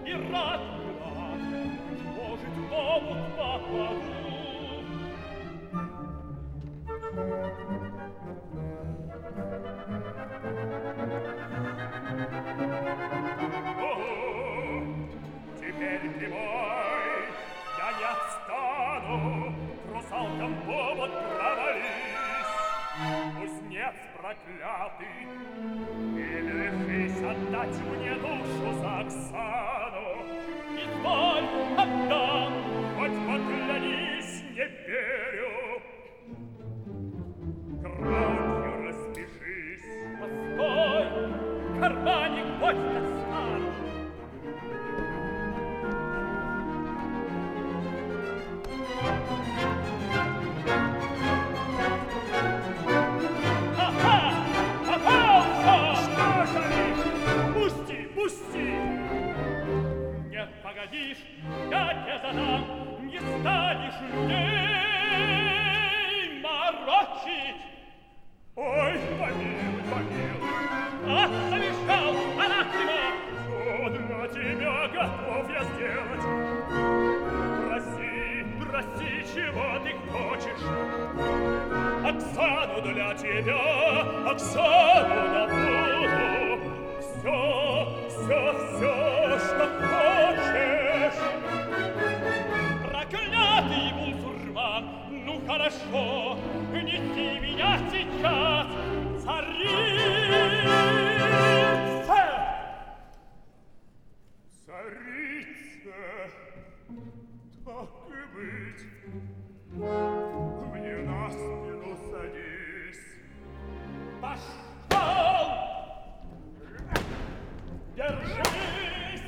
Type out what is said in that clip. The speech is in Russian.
и рад, может, в омут попаду. Теперь ты мой, я не отстану, к русалкам повод провались. Кузнец проклятый, или решись отдать мне душу за Оксану. Изволь, отдам, хоть поклянись, не верю. Кровью распишись. Постой, в кармане гвоздь достану. Погодишь, я тебе задам, не станешь людей морочить. Ой, помилуй, помилуй. Ах, замешал, она его. Что для тебя готов я сделать? Проси, проси, чего ты хочешь. Оксану для тебя, Оксану добуду. Все, что хочешь. Проклятый бунсурман, ну хорошо, неси меня сейчас, царица! Царица, так и быть, мне на спину садись. Пошел! Держись!